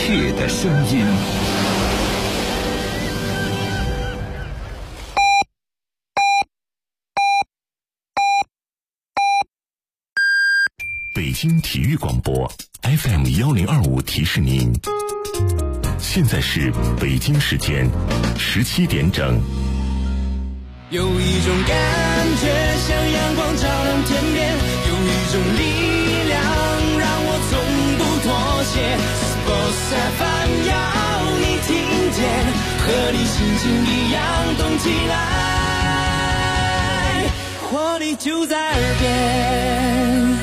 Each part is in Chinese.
切的声音。北京体育广播 FM1025提示您，现在是北京时间17点整。 有一种感觉像阳光照亮天边，有一种力量让我从不妥协。Sports FM 要你听见，和你心情一样动起来，活力就在耳边。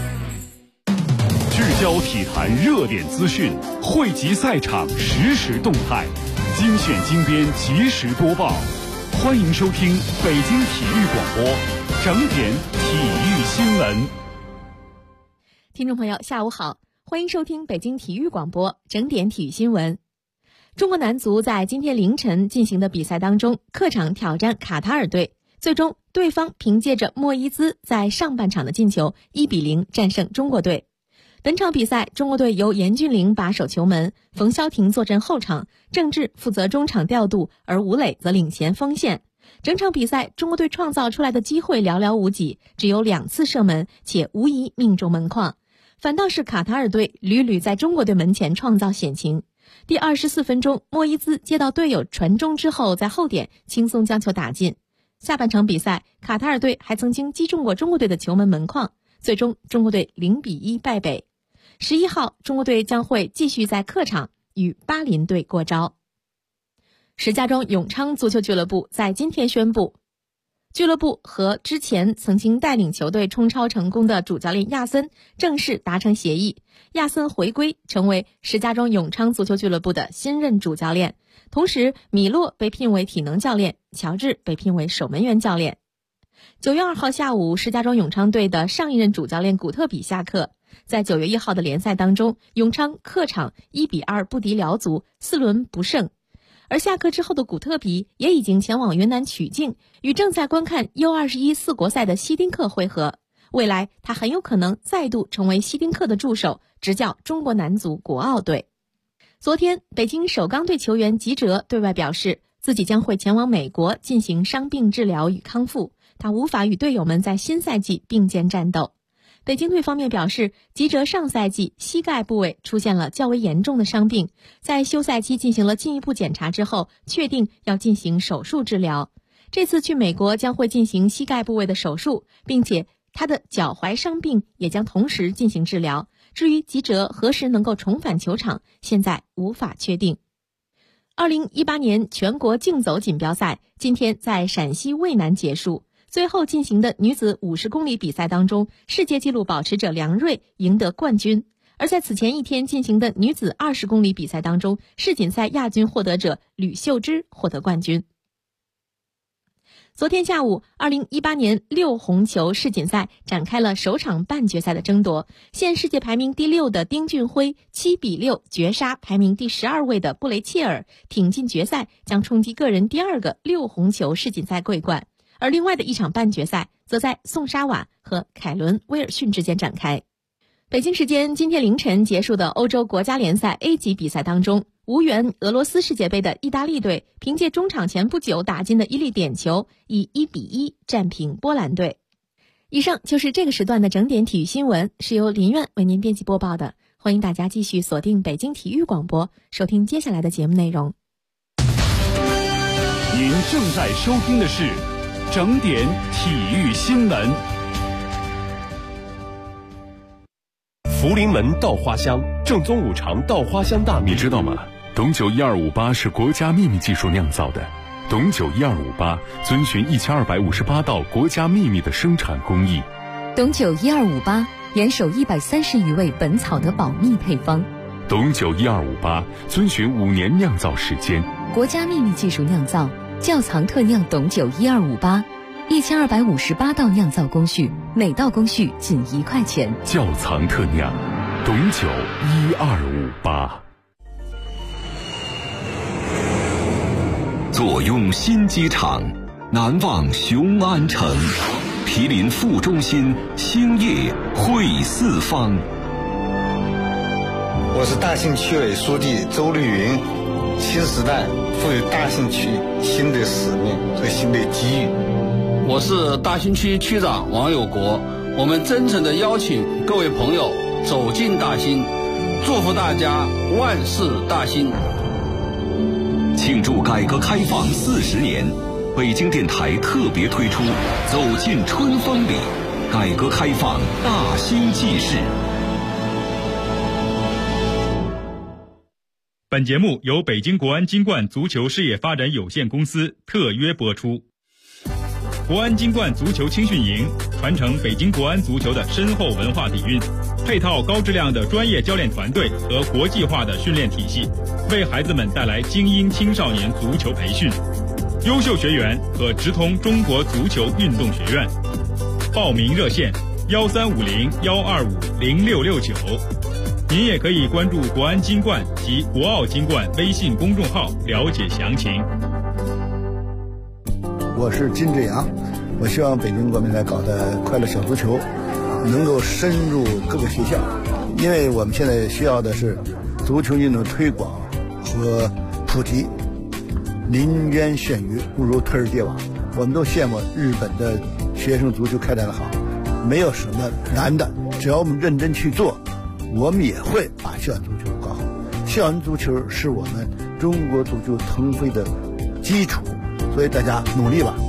聚焦体坛热点资讯，汇集赛场实时动态，精选精编及时播报。欢迎收听北京体育广播整点体育新闻。 听众朋友下午好，欢迎收听北京体育广播整点体育新闻。中国男足在今天凌晨进行的比赛当中，客场挑战卡塔尔队，最终对方凭借着莫伊兹在上半场的进球1-0战胜中国队。本场比赛，中国队由严俊凌把守球门，冯潇霆坐镇后场，郑智负责中场调度，而吴磊则领衔锋线。整场比赛，中国队创造出来的机会寥寥无几，只有2次射门，且无一命中门框。反倒是卡塔尔队屡屡在中国队门前创造险情。第24分钟，莫伊兹接到队友传中之后，在后点轻松将球打进。下半场比赛，卡塔尔队还曾经击中过中国队的球门门框，最终中国队0-1败北。11号，中国队将会继续在客场与巴林队过招。石家庄永昌足球俱乐部在今天宣布，俱乐部和之前曾经带领球队冲超成功的主教练亚森正式达成协议，亚森回归成为石家庄永昌足球俱乐部的新任主教练，同时米洛被聘为体能教练，乔治被聘为守门员教练。9月2号下午，石家庄永昌队的上一任主教练古特比下课。在9月1号的联赛当中，永昌客场1-2不敌辽足，4轮不胜。而下课之后的古特比也已经前往云南曲靖，与正在观看 U21 4国赛的希丁克会合。未来他很有可能再度成为希丁克的助手，执教中国男足国奥队。昨天，北京首钢队球员吉喆对外表示，自己将会前往美国进行伤病治疗与康复，他无法与队友们在新赛季并肩战斗。北京队方面表示，吉喆上赛季膝盖部位出现了较为严重的伤病，在休赛期进行了进一步检查之后，确定要进行手术治疗。这次去美国将会进行膝盖部位的手术，并且他的脚踝伤病也将同时进行治疗。至于吉喆何时能够重返球场，现在无法确定。2018年全国竞走锦标赛今天在陕西渭南结束。最后进行的女子50公里比赛当中，世界纪录保持者梁瑞赢得冠军。而在此前一天进行的女子20公里比赛当中，世锦赛亚军获得者吕秀芝获得冠军。昨天下午，2018年6红球世锦赛展开了首场半决赛的争夺，现世界排名第6的丁俊晖7-6绝杀排名第12位的布雷切尔，挺进决赛，将冲击个人第2个6红球世锦赛桂冠。而另外的一场半决赛则在宋沙瓦和凯伦·威尔逊之间展开。北京时间今天凌晨结束的欧洲国家联赛 A 级比赛当中，无缘俄罗斯世界杯的意大利队凭借中场前不久打进的一粒点球，以1-1战平波兰队。以上就是这个时段的整点体育新闻，是由林苑为您编辑播报的。欢迎大家继续锁定北京体育广播，收听接下来的节目内容。 您正在收听的是整点体育新闻。 福临门稻花香，正宗五常稻花香大米， 你知道吗？董酒1258是国家秘密技术酿造的。董酒1258遵循1258道国家秘密的生产工艺。 董酒1258严守130余味本草的保密配方。 董酒1258遵循5年酿造时间， 国家秘密技术酿造，窖藏特酿董酒1258，1258道酿造工序，每道工序仅1块钱。 窖藏特酿，董酒1258。 坐拥新机场，难忘雄安城，毗邻副中心，兴业汇四方。 我是大兴区委书记周绿云。新时代赋予大兴区新的使命和新的机遇。 我是大兴区区长王有国，我们真诚地邀请各位朋友走进大兴，祝福大家万事大兴。 庆祝改革开放40年，北京电台特别推出《走进春风里》，改革开放大兴纪事。 本节目由北京国安金冠足球事业发展有限公司特约播出。国安金冠足球青训营传承北京国安足球的深厚文化底蕴，配套高质量的专业教练团队和国际化的训练体系，为孩子们带来精英青少年足球培训。优秀学员可直通中国足球运动学院。报名热线1350-125-0669。您也可以关注国安金冠及国奥金冠微信公众号了解详情。 我是金志阳，我希望北京国民来搞的快乐小足球能够深入各个学校，因为我们现在需要的是足球运动推广和普及。临渊羡鱼，不如推而迭网。我们都羡慕日本的学生足球开展的好，没有什么难的，只要我们认真去做，我们也会把校园足球搞好。校园足球是我们中国足球腾飞的基础，所以大家努力吧。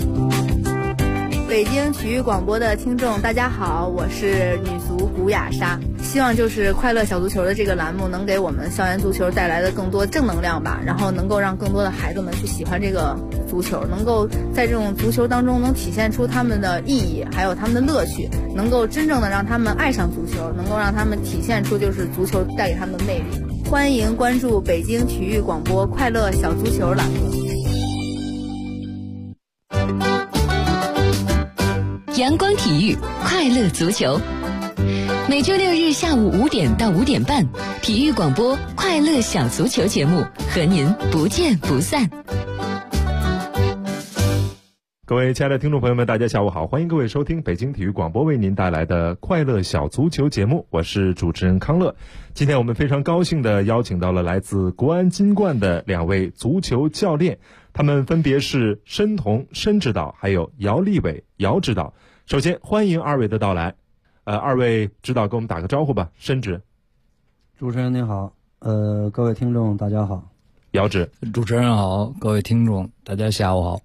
北京体育广播的听众大家好，我是女足古雅莎。希望就是快乐小足球的这个栏目能给我们校园足球带来的更多正能量吧，然后能够让更多的孩子们去喜欢这个足球，能够在这种足球当中能体现出他们的意义还有他们的乐趣，能够真正的让他们爱上足球，能够让他们体现出就是足球带给他们的魅力。欢迎关注北京体育广播快乐小足球栏目。 阳光体育快乐足球，每周6日下午5点到5点半，体育广播快乐小足球节目和您不见不散。 各位亲爱的听众朋友们，大家下午好，欢迎各位收听北京体育广播为您带来的快乐小足球节目，我是主持人康乐。今天我们非常高兴地邀请到了来自国安金冠的2位足球教练，他们分别是申彤申指导还有姚立伟姚指导。首先欢迎2位的到来。2位指导跟我们打个招呼吧。申指。 主持人您好，各位听众大家好。 姚指。 主持人好，各位听众大家下午好。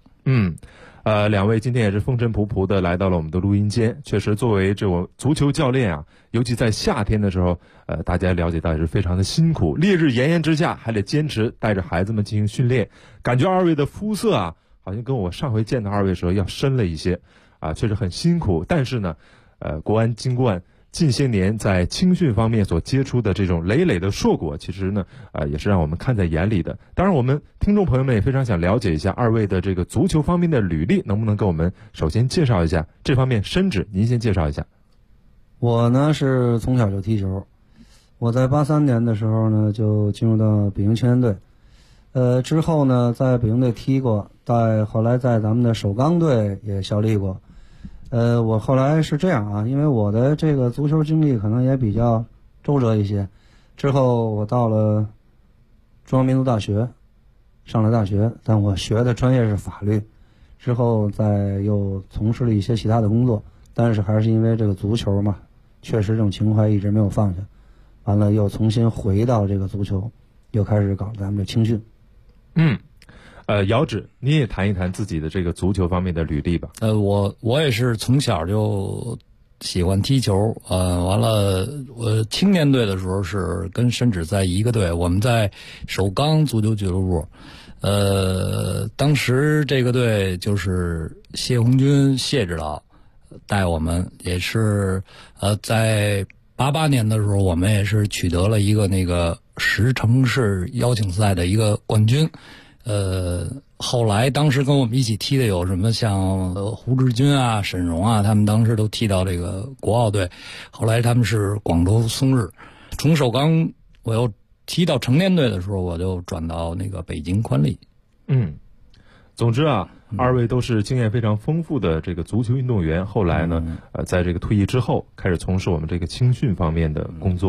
2位今天也是风尘仆仆的来到了我们的录音间。确实作为这种足球教练啊，尤其在夏天的时候，大家了解到也是非常的辛苦，烈日炎炎之下还得坚持带着孩子们进行训练。感觉2位的肤色啊，好像跟我上回见到2位的时候要深了一些啊，确实很辛苦。但是呢，国安金冠近些年在青训方面所接触的这种累累的硕果，其实呢，也是让我们看在眼里的。当然，我们听众朋友们也非常想了解一下2位的这个足球方面的履历，能不能给我们首先介绍一下这方面？申指，您先介绍一下。 我呢是从小就踢球，我在83年的时候呢就进入到北京青年队，之后呢在北京队踢过，后来在咱们的首钢队也效力过。我后来是这样啊，因为我的这个足球经历可能也比较周折一些，之后我到了中央民族大学上了大学，但我学的专业是法律，之后再又从事了一些其他的工作，但是还是因为这个足球嘛，确实这种情怀一直没有放下，完了又重新回到这个足球，又开始搞咱们的青训。 姚指，你也谈一谈自己的这个足球方面的履历吧。 我也是从小就喜欢踢球，完了我青年队的时候是跟申指在一个队，我们在首钢足球俱乐部。当时这个队就是谢红军谢指导带我们，也是在88年的时候，我们也是取得了一个那个10城市邀请赛的一个冠军。后来当时跟我们一起踢的有什么像胡志军啊、沈荣啊，他们当时都踢到这个国奥队，后来他们是广州松日。从首钢我又踢到成年队的时候，我就转到那个北京宽利。 总之啊，2位都是经验非常丰富的这个足球运动员。后来呢，在这个退役之后，开始从事我们这个青训方面的工作。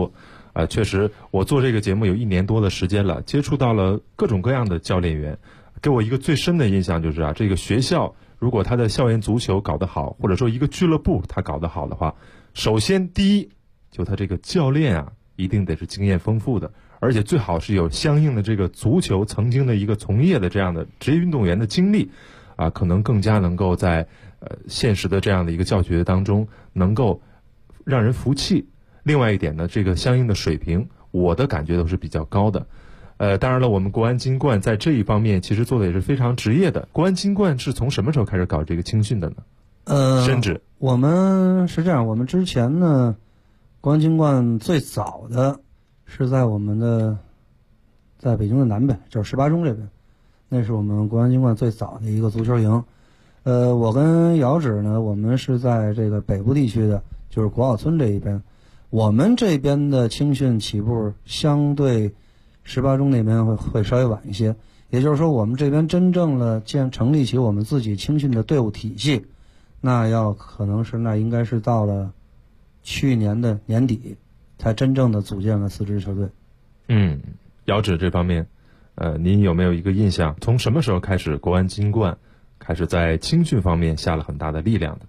确实，我做这个节目有1年多的时间了，接触到了各种各样的教练员，给我一个最深的印象就是这个学校如果他的校园足球搞得好，或者说一个俱乐部他搞得好的话，首先第一，就他这个教练一定得是经验丰富的，而且最好是有相应的这个足球曾经的一个从业的这样的职业运动员的经历，可能更加能够在现实的这样的一个教学当中能够让人服气。另外一点呢，这个相应的水平，我的感觉都是比较高的。当然了，我们国安金冠在这一方面其实做的也是非常职业的。国安金冠是从什么时候开始搞这个青训的呢？甚至我们是这样，我们之前呢，国安金冠最早的是在我们的在北京的南北，就是18中这边，那是我们国安金冠最早的一个足球营。我跟姚指呢，我们是在这个北部地区的，就是国奥村这一边。我们这边的青训起步相对18中那边会稍微晚一些，也就是说我们这边真正的成立起我们自己青训的队伍体系，那应该是到了去年的年底才真正的组建了4支球队。 姚指这方面您有没有一个印象，从什么时候开始国安金冠开始在青训方面下了很大的力量的？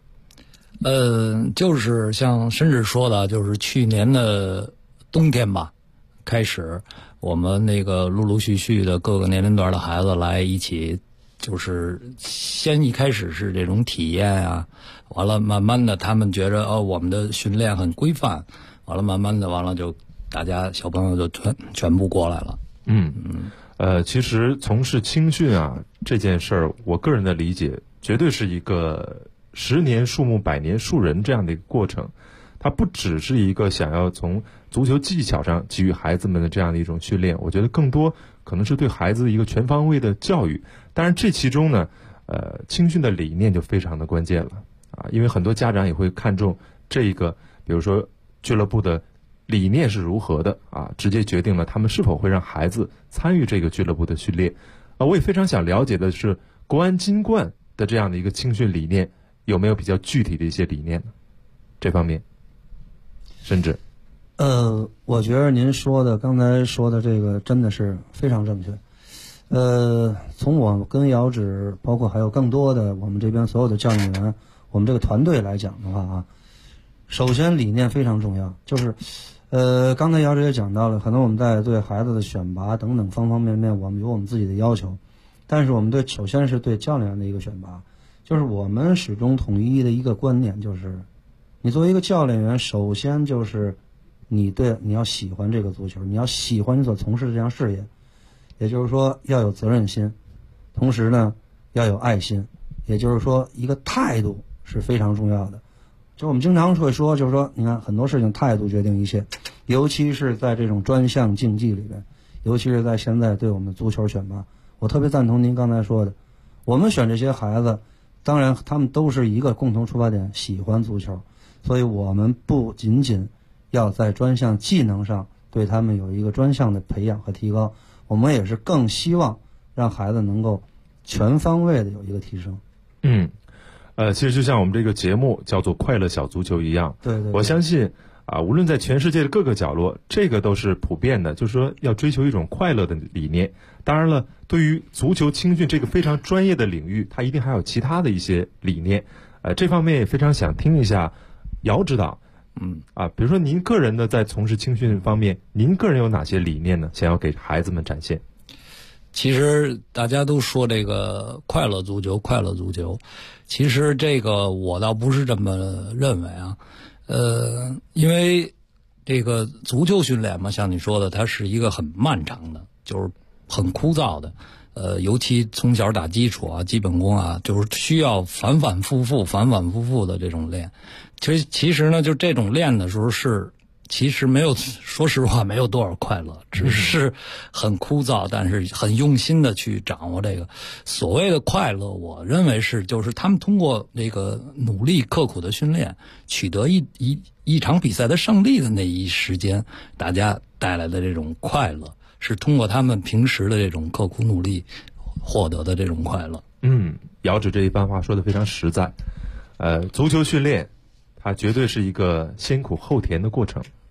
就是像申指说的，就是去年的冬天吧，开始我们那个陆陆续续的各个年龄段的孩子来一起，就是先一开始是这种体验完了慢慢的他们觉着我们的训练很规范，完了慢慢的就大家小朋友就全部过来了。 其实从事青训这件事儿，我个人的理解绝对是一个10年树木百年树人这样的一个过程。它不只是一个想要从足球技巧上给予孩子们的这样的一种训练，我觉得更多可能是对孩子一个全方位的教育。当然这其中呢青训的理念就非常的关键了因为很多家长也会看重这一个，比如说俱乐部的理念是如何的直接决定了他们是否会让孩子参与这个俱乐部的训练。我也非常想了解的是国安金冠的这样的一个青训理念有没有比较具体的一些理念呢？这方面甚至我觉得您刚才说的这个真的是非常正确。从我跟姚指包括还有更多的我们这边所有的教练员，我们这个团队来讲的话首先理念非常重要，就是刚才姚指也讲到了，可能我们在对孩子的选拔等等方方面面，我们有我们自己的要求，但是我们首先是对教练员的一个选拔，就是我们始终统一的一个观念，就是你作为一个教练员，首先就是你要喜欢这个足球，你要喜欢你所从事的这项事业，也就是说要有责任心，同时呢要有爱心，也就是说一个态度是非常重要的。就我们经常会说，就是说你看很多事情态度决定一切，尤其是在这种专项竞技里边，尤其是在现在对我们足球选拔，我特别赞同您刚才说的，我们选这些孩子，当然他们都是一个共同出发点，喜欢足球，所以我们不仅仅要在专项技能上对他们有一个专项的培养和提高，我们也是更希望让孩子能够全方位的有一个提升。 其实就像我们这个节目叫做快乐小足球一样， 对， 我相信无论在全世界的各个角落，这个都是普遍的，就是说要追求一种快乐的理念。当然了，对于足球青训这个非常专业的领域，它一定还有其他的一些理念。这方面也非常想听一下姚指导。比如说您个人的在从事青训方面，您个人有哪些理念呢？想要给孩子们展现？ 其实大家都说这个快乐足球，快乐足球，其实这个我倒不是这么认为因为这个足球训练嘛，像你说的，它是一个很漫长的，就是很枯燥的，尤其从小打基础基本功就是需要反反复复的这种练。其实呢，就这种练的时候其实没有，说实话没有多少快乐，只是很枯燥，但是很用心的去掌握这个所谓的快乐。我认为就是他们通过那个努力刻苦的训练，取得一场比赛的胜利的那一时间，大家带来的这种快乐，是通过他们平时的这种刻苦努力获得的这种快乐。 姚指这一番话说得非常实在。足球训练它绝对是一个先苦后甜的过程。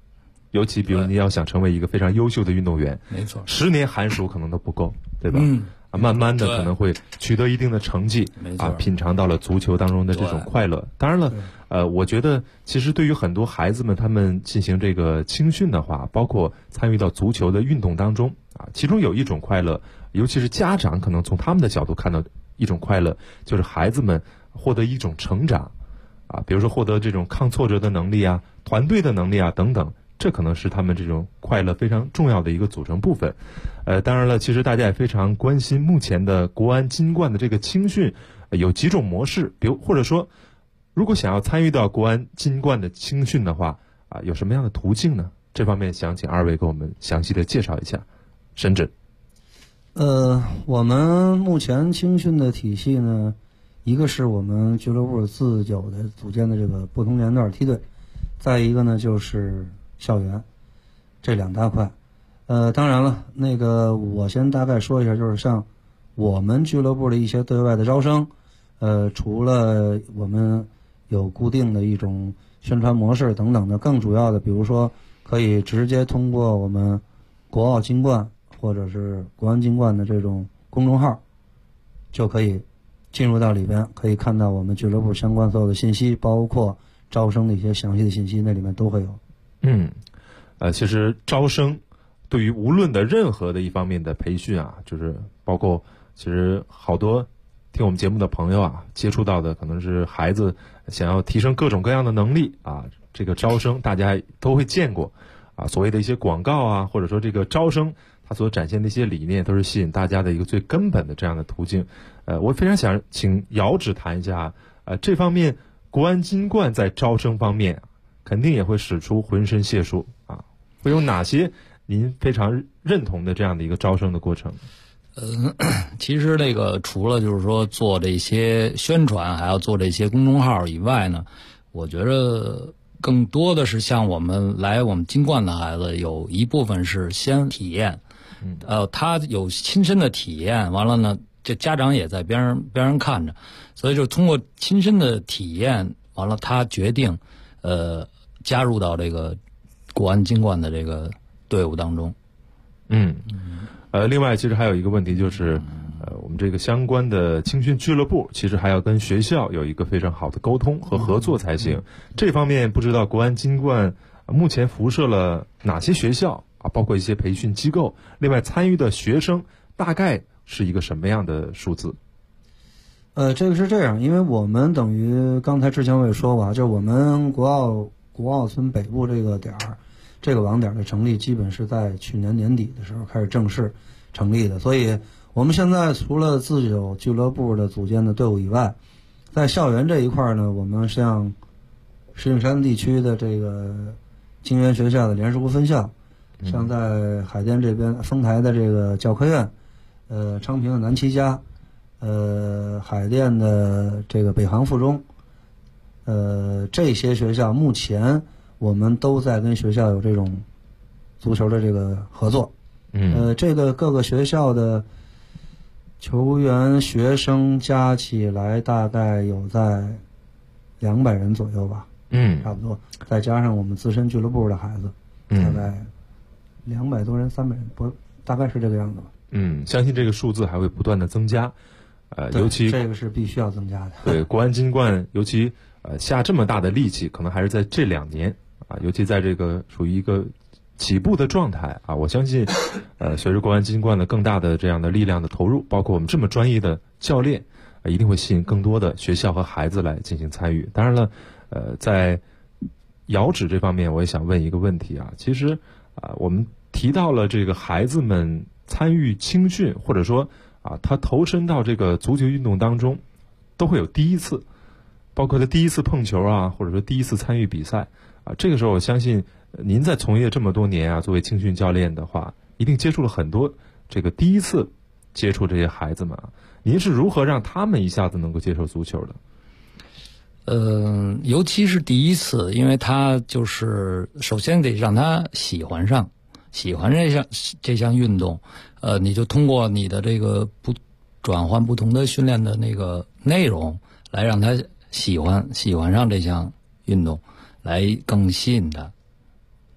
尤其比如你要想成为一个非常优秀的运动员， 没错 ，10年寒暑可能都不够，对吧？慢慢的可能会取得一定的成绩，品尝到了足球当中的这种快乐。当然了，我觉得其实对于很多孩子们，他们进行这个青训的话，包括参与到足球的运动当中其中有一种快乐，尤其是家长可能从他们的角度看到一种快乐，就是孩子们获得一种成长比如说获得这种抗挫折的能力团队的能力等等。这可能是他们这种快乐非常重要的一个组成部分。当然了，其实大家也非常关心目前的国安金冠的这个青训有几种模式，比如或者说，如果想要参与到国安金冠的青训的话有什么样的途径呢？这方面想请二位给我们详细的介绍一下。深圳， 我们目前青训的体系呢，一个是我们俱乐部自有的组建的这个不同年段梯队，再一个呢就是校园，这2大块。当然了，那个我先大概说一下，就是像我们俱乐部的一些对外的招生，除了我们有固定的一种宣传模式等等的，更主要的，比如说可以直接通过我们国奥金冠或者是国安金冠的这种公众号，就可以进入到里边，可以看到我们俱乐部相关所有的信息，包括招生的一些详细的信息，那里面都会有。 其实招生对于无论的任何的一方面的培训就是包括其实好多听我们节目的朋友接触到的可能是孩子想要提升各种各样的能力这个招生大家都会见过所谓的一些广告或者说这个招生它所展现的一些理念，都是吸引大家的一个最根本的这样的途径。我非常想请姚指谈一下这方面国安金冠在招生方面肯定也会使出浑身解数会有哪些您非常认同的这样的一个招生的过程？ 其实这个除了就是说做这些宣传，还要做这些公众号以外呢，我觉得更多的是像我们金冠的孩子，有一部分是先体验，他有亲身的体验，完了呢，这家长也在边上看着，所以就通过亲身的体验，完了他决定加入到这个国安金冠的这个队伍当中。 另外其实还有一个问题就是我们这个相关的青训俱乐部其实还要跟学校有一个非常好的沟通和合作才行。这方面不知道国安金冠目前辐射了哪些学校包括一些培训机构，另外参与的学生大概是一个什么样的数字？ 这个是这样，因为我们等于刚才之前我也说过就是我们国奥村北部这个网点的成立基本是在去年年底的时候开始正式成立的，所以我们现在除了自有俱乐部的组建的队伍以外，在校园这一块呢，我们像石景山地区的这个金源学校的联石湖分校，像在海淀这边丰台的这个教科院，昌平的南七家，海淀的这个北航附中，这些学校目前我们都在跟学校有这种足球的这个合作。这个各个学校的球员学生加起来大概有在200人左右吧，差不多，再加上我们自身俱乐部的孩子，大概200多人、300人，大概是这个样子吧。 相信这个数字还会不断的增加，尤其这个是必须要增加的。 对，国安金冠尤其下这么大的力气，可能还是在这2年尤其在这个属于一个起步的状态我相信随着国安金冠的更大的这样的力量的投入，包括我们这么专业的教练一定会吸引更多的学校和孩子来进行参与。当然了在姚指这方面我也想问一个问题其实我们提到了这个孩子们参与青训，或者说他投身到这个足球运动当中都会有第一次，包括他第一次碰球或者说第一次参与比赛这个时候我相信您在从业这么多年作为青训教练的话，一定接触了很多这个第一次接触这些孩子们您是如何让他们一下子能够接受足球的？ 尤其是第一次，因为他就是首先得让他喜欢这项运动，你就通过你的这个转换不同的训练的那个内容，来让他喜欢上这项运动，来更吸引他。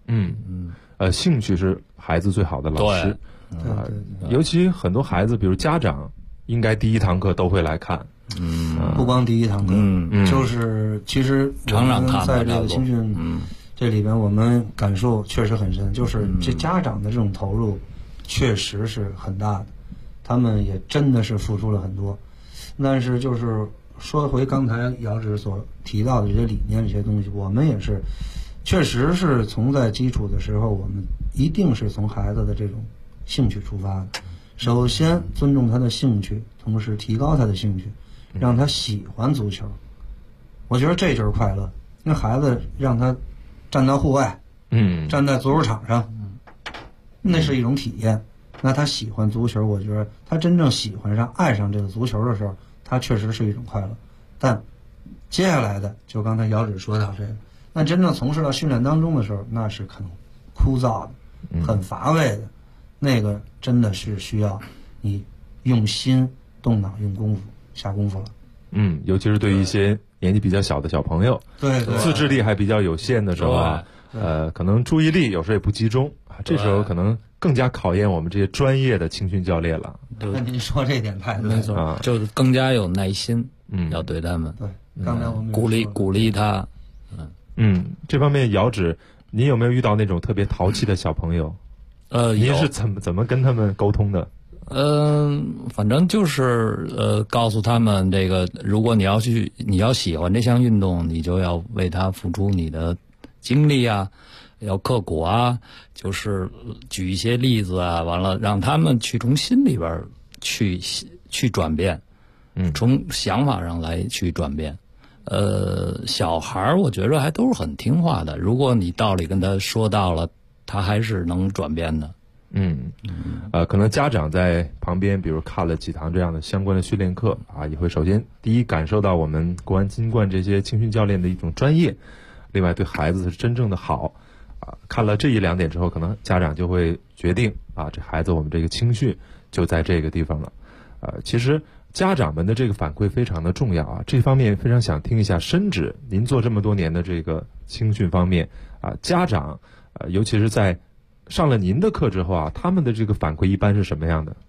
兴趣是孩子最好的老师。 对， 尤其很多孩子，比如家长，应该第一堂课都会来看。 不光第一堂课，就是其实我们在这个青训这里边，我们感受确实很深，就是这家长的这种投入确实是很大的，他们也真的是付出了很多。但是就是说回刚才姚指所提到的这些理念、这些东西，我们也是确实是从在基础的时候，我们一定是从孩子的这种兴趣出发的。首先尊重他的兴趣，同时提高他的兴趣，让他喜欢足球。我觉得这就是快乐。那孩子让他站到户外，站在足球场上，那是一种体验。那他喜欢足球，我觉得他真正喜欢上、爱上这个足球的时候，他确实是一种快乐。但接下来的，就刚才姚指说到这个，那真正从事到训练当中的时候，那是很枯燥的、很乏味的，那个真的是需要你用心、动脑、用功夫、下功夫了。 尤其是对于一些年纪比较小的小朋友， 对， 自制力还比较有限的时候啊，可能注意力有时候也不集中啊，这时候可能更加考验我们这些专业的青训教练了。 那您说这点太对， 没错，就是更加有耐心，要对他们。 对，刚才我们鼓励他。 这方面姚指，您有没有遇到那种特别淘气的小朋友？您是怎么跟他们沟通的？ 反正就是告诉他们这个，如果你要喜欢这项运动，你就要为他付出你的精力啊，要刻苦啊，就是举一些例子啊，完了让他们去从心里边去转变，从想法上来去转变。小孩我觉得还都是很听话的，如果你道理跟他说到了，他还是能转变的。 可能家长在旁边，比如看了几堂这样的相关的训练课啊，也会首先第一感受到我们国安金冠这些青训教练的一种专业，另外对孩子是真正的好啊。看了这一两点之后，可能家长就会决定啊，这孩子我们这个青训就在这个地方了。其实家长们的这个反馈非常的重要啊，这方面非常想听一下申指，您做这么多年的这个青训方面啊，家长尤其是在上了您的课之后啊，他们的这个反馈一般是什么样的？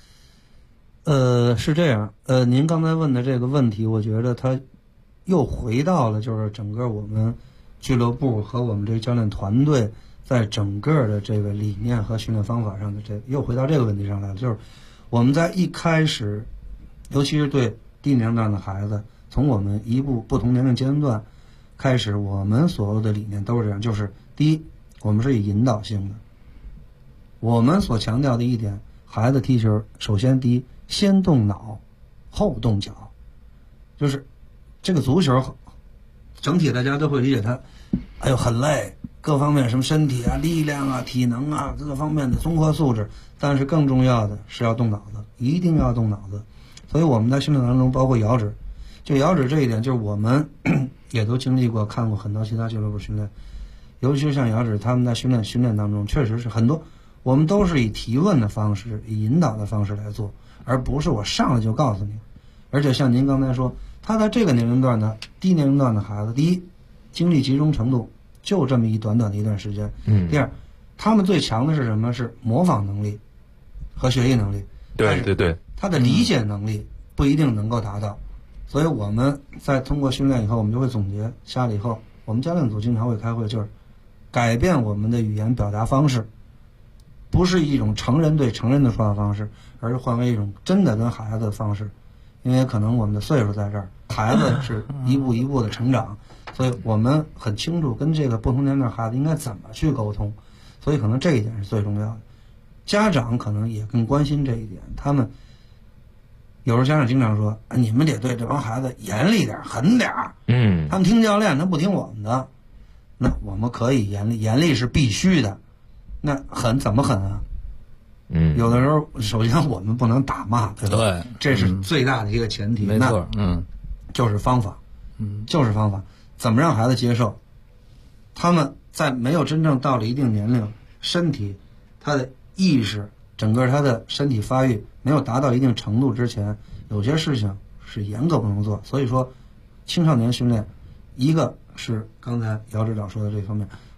是这样，您刚才问的这个问题，我觉得他又回到了就是整个我们俱乐部和我们这个教练团队在整个的这个理念和训练方法上的又回到这个问题上来了，就是我们在一开始，尤其是对低年龄段的孩子，从我们不同年龄阶段开始，我们所有的理念都是这样，就是第一，我们是以引导性的。我们所强调的一点，孩子踢球，首先第一，先动脑，后动脚，就是这个足球，整体大家都会理解它，很累，各方面什么身体啊、力量啊、体能啊，各方面的综合素质，但是更重要的是要动脑子，一定要动脑子。所以我们在训练当中，包括姚指，就姚指这一点，就是我们也都经历过，看过很多其他俱乐部训练，尤其是像姚指他们在训练当中，确实是很多。我们都是以提问的方式、以引导的方式来做，而不是我上来就告诉你。而且像您刚才说，他在这个年龄段的低年龄段的孩子，第一，精力集中程度就这么短短的一段时间。第二，他们最强的是什么？是模仿能力和学习能力。 对， 他的理解能力不一定能够达到。所以我们在通过训练以后，我们就会总结下来以后，我们教练组经常会开会，就是改变我们的语言表达方式。不是一种成人对成人的说话方式，而是换为一种真的跟孩子的方式，因为可能我们的岁数在这儿，孩子是一步一步的成长，所以我们很清楚跟这个不同年龄的孩子应该怎么去沟通，所以可能这一点是最重要的。家长可能也更关心这一点，他们有时候家长经常说，你们得对这帮孩子严厉点、狠点，他们听教练，他不听我们的，那我们可以严厉，严厉是必须的。那狠怎么狠啊？有的时候，首先我们不能打骂，对吧？ 对， 这是最大的一个前提。 没错， 就是方法，就是方法，怎么让孩子接受？他们在没有真正到了一定年龄，身体、他的意识、整个他的身体发育没有达到一定程度之前，有些事情是严格不能做。所以说，青少年训练，一个是刚才姚指导说的这方面。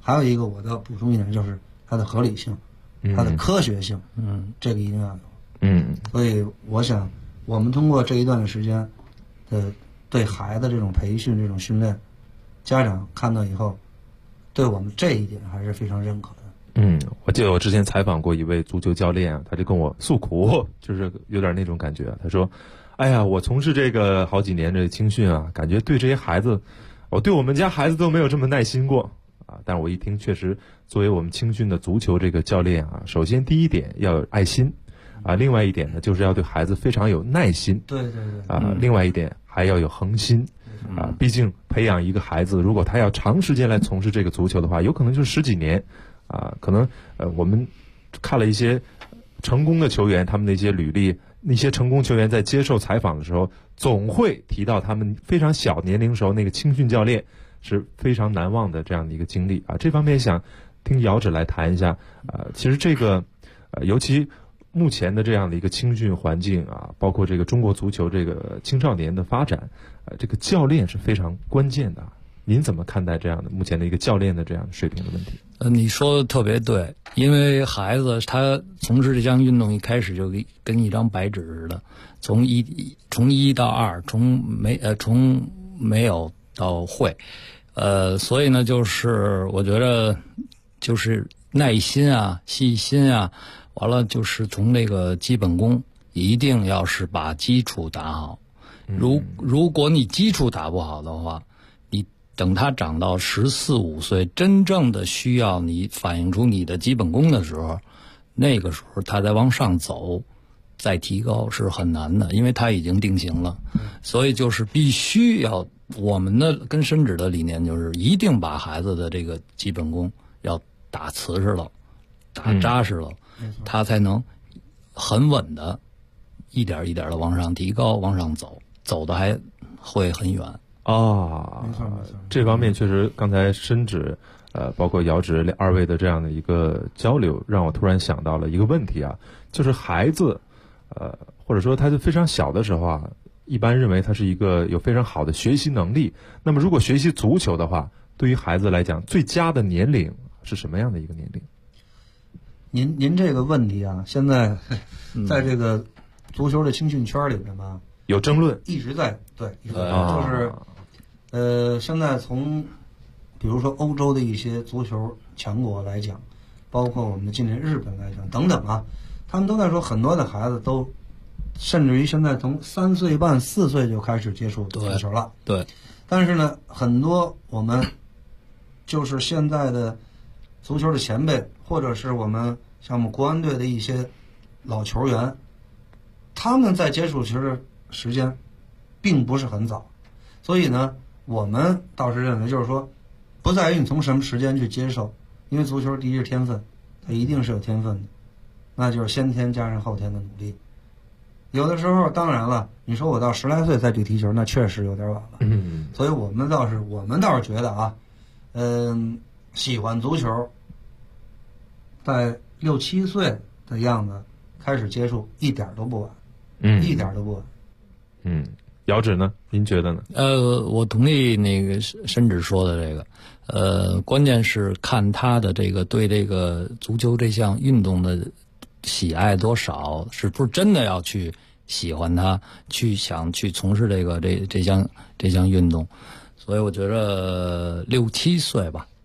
还有一个我的补充一点就是它的合理性，它的科学性，这个一定要有。所以我想，我们通过这一段的时间的对孩子这种培训、这种训练，家长看到以后，对我们这一点还是非常认可的。 我记得我之前采访过一位足球教练啊，他就跟我诉苦，就是有点那种感觉啊。他说：“哎呀，我从事这个好几年这青训啊，感觉对这些孩子，我对我们家孩子都没有这么耐心过啊。”但是我一听，确实作为我们青训的足球这个教练啊，首先第一点要有爱心啊，另外一点呢就是要对孩子非常有耐心。 对啊，另外一点还要有恒心啊。毕竟培养一个孩子，如果他要长时间来从事这个足球的话，有可能就是10几年。可能我们看了一些成功的球员，他们的一些履历，那些成功球员在接受采访的时候，总会提到他们非常小年龄时候那个青训教练是非常难忘的这样的一个经历啊。这方面想听姚指来谈一下其实这个尤其目前的这样的一个青训环境啊，包括这个中国足球这个青少年的发展，这个教练是非常关键的。您怎么看待这样的目前的一个教练的这样水平的问题？ 你说的特别对，因为孩子他从事这项运动一开始就跟一张白纸似的，从一到二，从没有到会，所以呢，就是我觉得就是耐心啊、细心啊，完了就是从这个基本功一定要是把基础打好。如果你基础打不好的话，等他长到14、15岁，真正的需要你反映出你的基本功的时候，那个时候他再往上走，再提高是很难的，因为他已经定型了。所以就是必须要我们的跟申指的理念就是一定把孩子的这个基本功要打瓷实了，打扎实了，他才能很稳的一点一点的往上提高，往上走，走的还会很远。 没错， 这方面确实，刚才申指，包括姚指二位的这样的一个交流，让我突然想到了一个问题啊，就是孩子，或者说他在非常小的时候啊，一般认为他是一个有非常好的学习能力。那么，如果学习足球的话，对于孩子来讲，最佳的年龄是什么样的一个年龄？ 您这个问题啊，现在在这个足球的青训圈里边吧， 有争论， 一直在就是现在从比如说欧洲的一些足球强国来讲，包括我们的近邻日本来讲等等啊，他们都在说很多的孩子都甚至于现在从3岁半、4岁就开始接触足球了。 对， 但是呢，很多我们就是现在的足球的前辈，或者是我们像我们国安队的一些老球员，他们在接触其实时间并不是很早，所以呢，我们倒是认为就是说，不在于你从什么时间去接受，因为足球第一是天分，它一定是有天分的，那就是先天加上后天的努力。有的时候当然了，你说我到10来岁再去踢球，那确实有点晚了。所以我们倒是觉得啊，喜欢足球，在6、7岁的样子开始接触，一点都不晚，一点都不晚。 姚指呢？您觉得呢？ 我同意那个申指说的这个，关键是看他的这个对这个足球这项运动的喜爱多少，是不是真的要去喜欢它，想去从事这项运动。所以我觉得6、7岁吧，